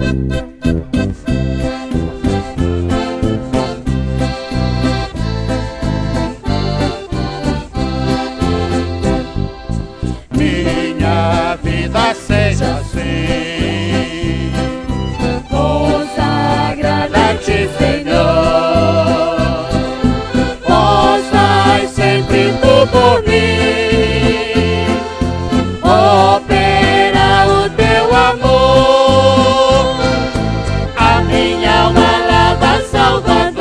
Minha vida seja assim, consagrada a Ti, Senhor. Possas sempre Tu por mim operar o Teu amor. A minha alma lava, Salvador,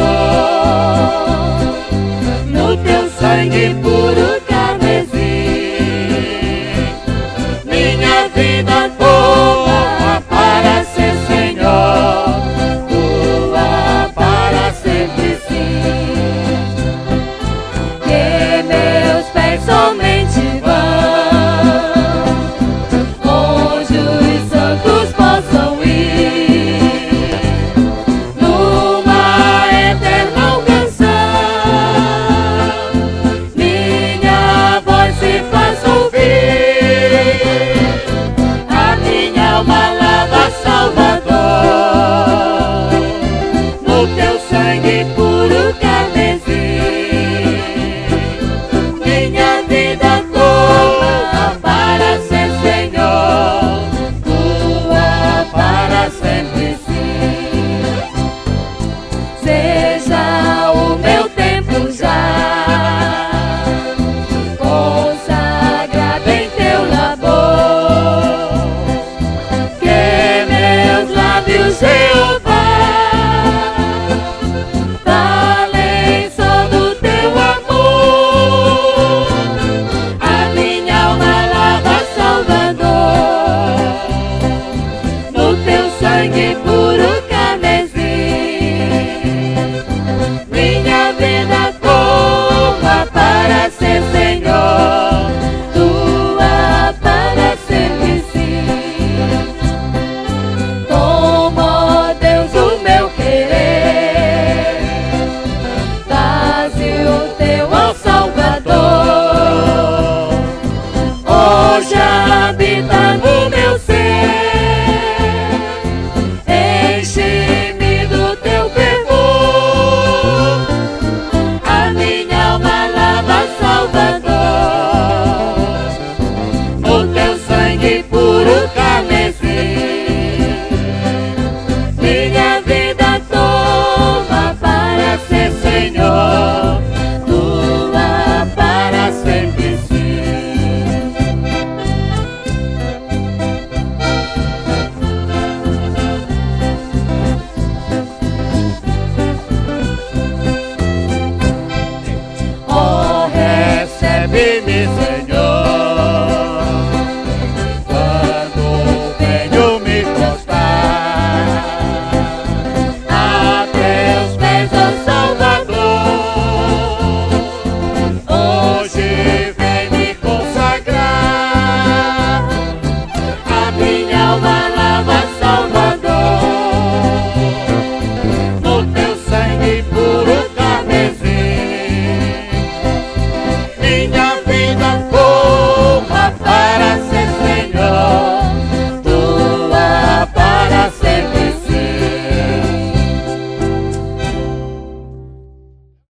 no Teu sangue puro vida tua para ser Senhor, tua para sempre sim. Que meus pés somente vão onde os santos possam ir, numa eterna canção. Minha voz se faz ouvir, alma lava, Salvador, no Teu sangue puro carmesim. Minha vida toda para ser Senhor, tua para sempre sim. Seja o meu tempo já consagrado em Teu labor, Jeová, falem só do Teu amor. A minha alma lava, Salvador, no Teu sangue puro.